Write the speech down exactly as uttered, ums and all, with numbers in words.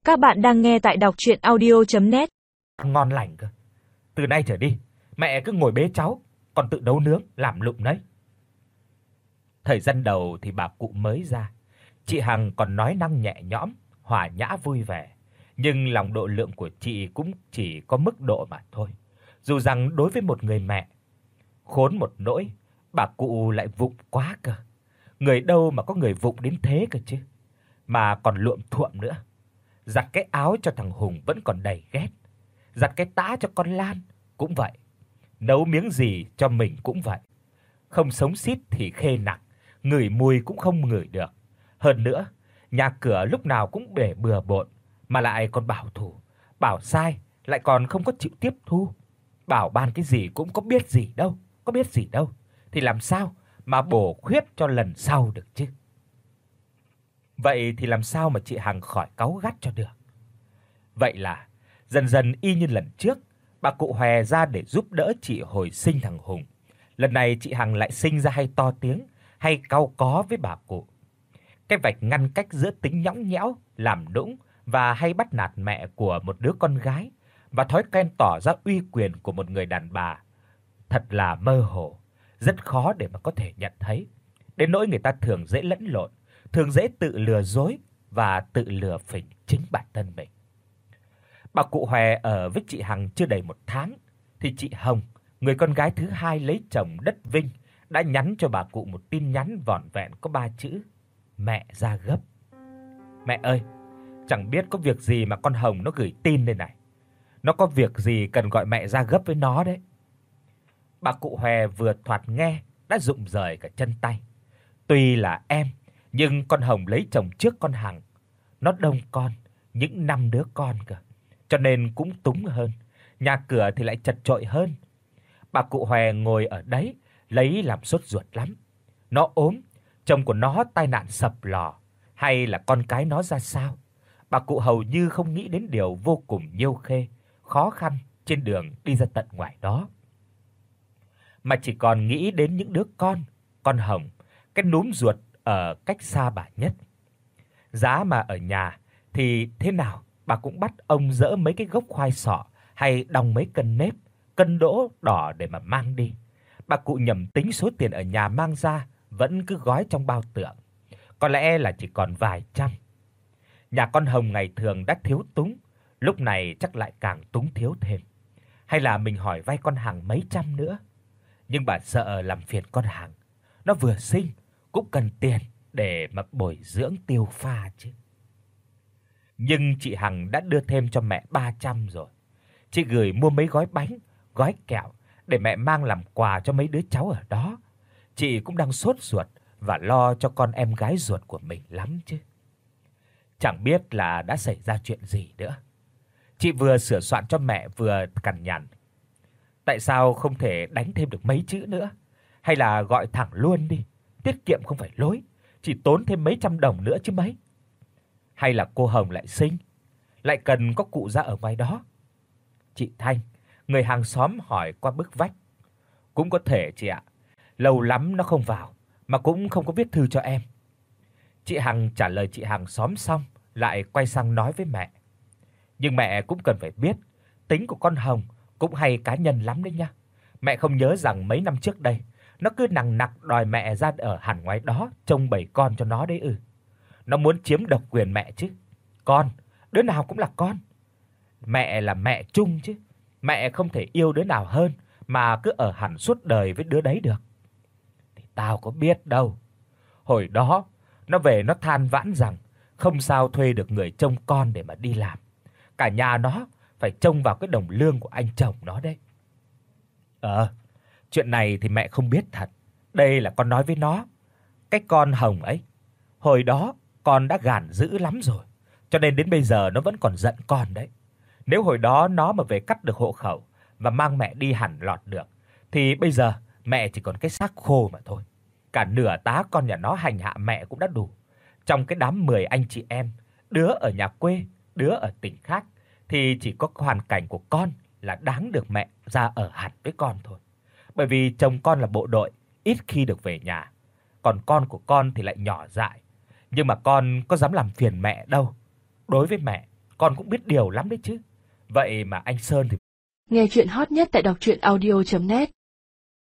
Các bạn đang nghe tại đọc audio net. Ngon lành cơ. Từ nay trở đi, mẹ cứ ngồi bế cháu, còn tự nấu nướng làm lụng đấy. Thời gian đầu thì bà cụ mới ra, chị Hằng còn nói năng nhẹ nhõm, hòa nhã vui vẻ, nhưng lòng độ lượng của chị cũng chỉ có mức độ mà thôi. Dù rằng đối với một người mẹ, khốn một nỗi, bà cụ lại vụng quá cơ. Người đâu mà có người vụng đến thế cơ chứ, mà còn luộm thuộm nữa. Giặt cái áo cho thằng Hùng vẫn còn đầy ghét, giặt cái tã cho con Lan cũng vậy, nấu miếng gì cho mình cũng vậy. Không sống xít thì khê nặng, ngửi mùi cũng không ngửi được. Hơn nữa, nhà cửa lúc nào cũng để bừa bộn, mà lại còn bảo thủ, bảo sai lại còn không có chịu tiếp thu. Bảo ban cái gì cũng có biết gì đâu, có biết gì đâu, thì làm sao mà bổ khuyết cho lần sau được chứ. Vậy thì làm sao mà chị Hằng khỏi cáu gắt cho được. Vậy là dần dần y như lần trước, bà cụ hòe ra để giúp đỡ chị hồi sinh thằng Hùng. Lần này chị Hằng lại sinh ra hay to tiếng, hay cau có với bà cụ. Cái vạch ngăn cách giữa tính nhõng nhẽo, làm nũng và hay bắt nạt mẹ của một đứa con gái và thói quen tỏ ra uy quyền của một người đàn bà thật là mơ hồ, rất khó để mà có thể nhận thấy. Đến nỗi người ta thường dễ lẫn lộn, thường dễ tự lừa dối và tự lừa phỉnh chính bản thân mình. Bà cụ Hòe ở với chị Hằng chưa đầy một tháng thì chị Hồng, người con gái thứ hai lấy chồng đất Vinh, đã nhắn cho bà cụ một tin nhắn vỏn vẹn có ba chữ: mẹ ra gấp. Mẹ ơi, chẳng biết có việc gì mà con Hồng nó gửi tin đây này. Nó có việc gì cần gọi mẹ ra gấp với nó đấy. Bà cụ Hòe vừa thoạt nghe đã rụng rời cả chân tay. Tuy là em, nhưng con Hồng lấy chồng trước con Hằng. Nó đông con, những năm đứa con cơ, cho nên cũng túng hơn, nhà cửa thì lại chật chội hơn. Bà cụ Hòe ngồi ở đấy lấy làm sốt ruột lắm. Nó ốm, chồng của nó tai nạn sập lò, hay là con cái nó ra sao. Bà cụ hầu như không nghĩ đến điều vô cùng nhiêu khê, khó khăn trên đường đi ra tận ngoài đó, mà chỉ còn nghĩ đến những đứa con, con Hồng, cái núm ruột ở cách xa bà nhất. Giá mà ở nhà thì thế nào bà cũng bắt ông dỡ mấy cái gốc khoai sọ hay đong mấy cân nếp, cân đỗ đỏ để mà mang đi. Bà cụ nhẩm tính số tiền ở nhà mang ra vẫn cứ gói trong bao tượng, có lẽ là chỉ còn vài trăm. Nhà con Hồng ngày thường đã thiếu túng, lúc này chắc lại càng túng thiếu thêm. Hay là mình hỏi vay con Hằng mấy trăm nữa. Nhưng bà sợ làm phiền con Hằng, nó vừa sinh cũng cần tiền để mà bồi dưỡng tiêu pha chứ. Nhưng chị Hằng đã đưa thêm cho mẹ ba trăm rồi. Chị gửi mua mấy gói bánh, gói kẹo để mẹ mang làm quà cho mấy đứa cháu ở đó. Chị cũng đang sốt ruột và lo cho con em gái ruột của mình lắm chứ. Chẳng biết là đã xảy ra chuyện gì nữa. Chị vừa sửa soạn cho mẹ vừa cằn nhằn: tại sao không thể đánh thêm được mấy chữ nữa, hay là gọi thẳng luôn đi, tiết kiệm không phải lối, chỉ tốn thêm mấy trăm đồng nữa chứ mấy. Hay là cô Hồng lại sinh, lại cần có cụ ra ở ngoài đó. Chị Thanh, người hàng xóm hỏi qua bức vách: cũng có thể chị ạ, lâu lắm nó không vào mà cũng không có viết thư cho em. Chị Hằng trả lời chị hàng xóm xong lại quay sang nói với mẹ: nhưng mẹ cũng cần phải biết, tính của con Hồng cũng hay cá nhân lắm đấy nha. Mẹ không nhớ rằng mấy năm trước đây nó cứ nằng nặc đòi mẹ ra ở hẳn ngoài đó trông bầy con cho nó đấy ư. Nó muốn chiếm độc quyền mẹ chứ. Con, đứa nào cũng là con. Mẹ là mẹ chung chứ. Mẹ không thể yêu đứa nào hơn mà cứ ở hẳn suốt đời với đứa đấy được. Thì tao có biết đâu. Hồi đó nó về nó than vãn rằng không sao thuê được người trông con để mà đi làm. Cả nhà nó phải trông vào cái đồng lương của anh chồng nó đấy. Ờ, chuyện này thì mẹ không biết thật. Đây là con nói với nó. Cái con Hồng ấy, hồi đó con đã gàn dữ lắm rồi, cho nên đến bây giờ nó vẫn còn giận con đấy. Nếu hồi đó nó mà về cắt được hộ khẩu và mang mẹ đi hẳn lọt được thì bây giờ mẹ chỉ còn cái xác khô mà thôi. Cả nửa tá con nhà nó hành hạ mẹ cũng đã đủ. Trong cái đám mười anh chị em, đứa ở nhà quê, đứa ở tỉnh khác, thì chỉ có hoàn cảnh của con là đáng được mẹ ra ở hẳn với con thôi. Bởi vì chồng con là bộ đội, ít khi được về nhà. Còn con của con thì lại nhỏ dại, nhưng mà con có dám làm phiền mẹ đâu. Đối với mẹ, con cũng biết điều lắm đấy chứ. Vậy mà anh Sơn thì Nghe truyện hot nhất tại đọc truyện audio chấm net